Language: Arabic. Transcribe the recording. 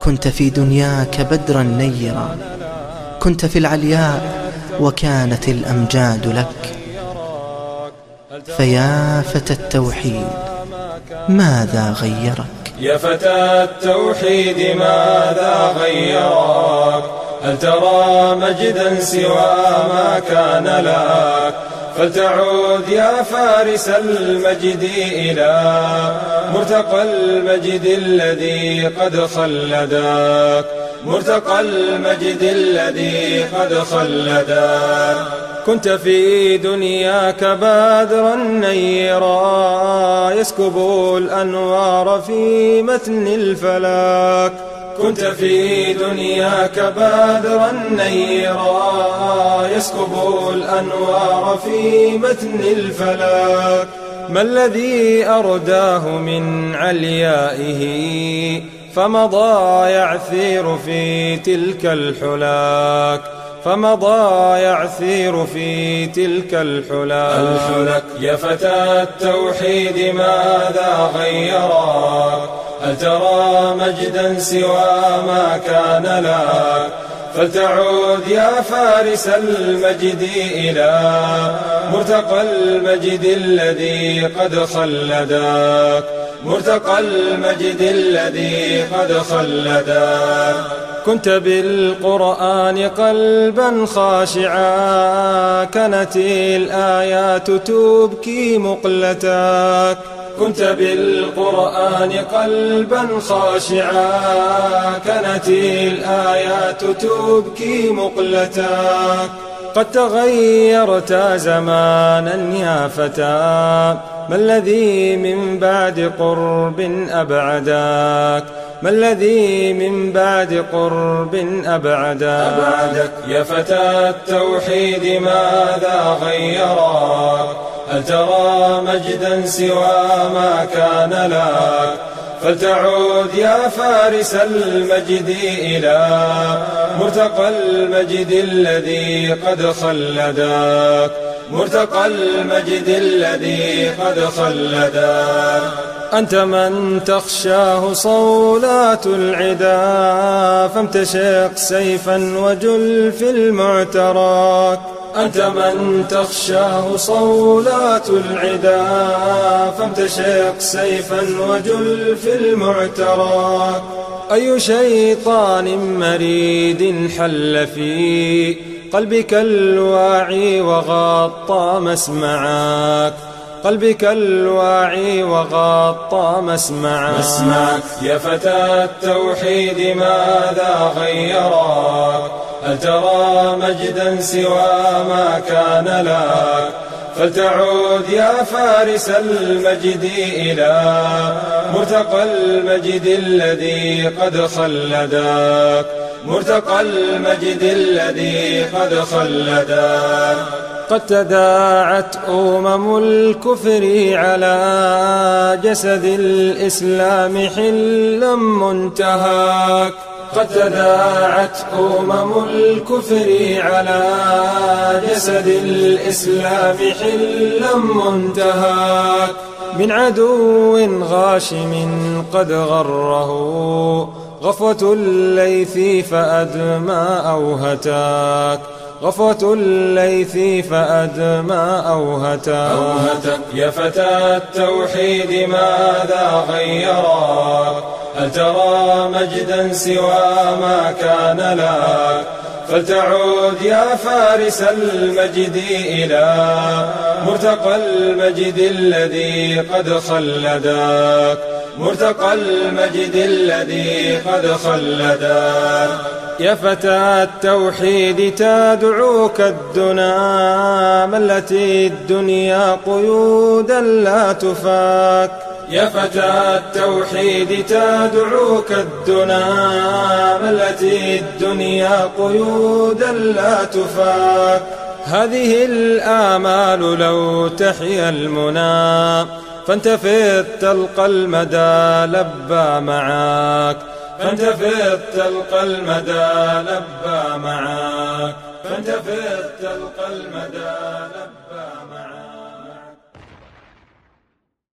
كنت في دنياك بدرا نيرا، كنت في العلياء وكانت الأمجاد لك. فيا فتى التوحيد ماذا غيرك؟ يا فتى التوحيد ماذا غيرك؟ هل ترى مجدا سوى ما كان لك؟ فلتعود يا فارس المجد إلى مرتقى المجد الذي قد خلدك، مرتقى المجد الذي قد خلدك. كنت في دنياك بدرا نيرا يسكب الأنوار في متن الفلك. كنت في دنياك بدرا نيرا يسكب الأنوار في متن الفلك. ما الذي أرداه من عليائه فمضى يعثير في تلك الحلاك، فمضى يعثير في تلك الحلاك. يا فتى التوحيد ماذا غيرك؟ هل ترى مجدا سوى ما كان لك؟ فلتعود يا فارس المجد إلى مرتقى المجد الذي قد خلدك، مرتقى المجد الذي قد خلدك. كنت بالقرآن قلبا خاشعا كانت الآيات تبكي مقلتك. كنت بالقرآن قلبا خاشعا كانت الآيات تبكي مقلتك. قد تغيرت زمانا يا فتى، ما الذي من بعد قرب أبعدك؟ ما الذي من بعد قرب أبعدك؟ يا فتى التوحيد ماذا غيرك؟ هل ترى مجدا سوى ما كان لك؟ فلتعود يا فارس المجد إلى مرتقى المجد الذي قد خلدك، مرتقى المجد الذي قد خلدك. أنت من تخشاه صولات العدا فامتشق سيفا وجل في المعترك. أنت من تخشاه صولات العدا فامتشق سيفا وجل في المعترك. أي شيطان مريد حل في قلبك الواعي وغطى مسمعك، قلبك الواعي وغطى مسمعك. يا فتى التوحيد ماذا غيرك؟ هل ترى مجدا سوى ما كان لك؟ فلتعود يا فارس المجد إلى مرتقى المجد الذي قد خلدك، مرتقى المجد الذي قد خلدك. قد تداعت الكفر على جسد الإسلام حلا منتهاك. قد تداعت الكفر على جسد الإسلام حلا منتهاك. من عدو غاشم قد غره غفوة الليث فأدمى أوهتك، غفوة الليث فأدمى أوهتك. يا فتى التوحيد ماذا غيرك؟ هل ترى مجدا سوى ما كان لك؟ فلتعود يا فارس المجد إلى مرتقى المجد الذي قد خلدك، مرتقى المجد الذي قد خلدك. يا فتى التوحيد تدعوك الدنا ملت الدنيا قيودا لا تفاك. يا فتى التوحيد تدعوك الدنا ملت الدنيا قيودا لا تفاك. هذه الآمال لو تحيا المنى فانتفض تلقى المدى لبى معاك، فانتفض تلقى المدى لبى معاك، فانتفض تلقى المدى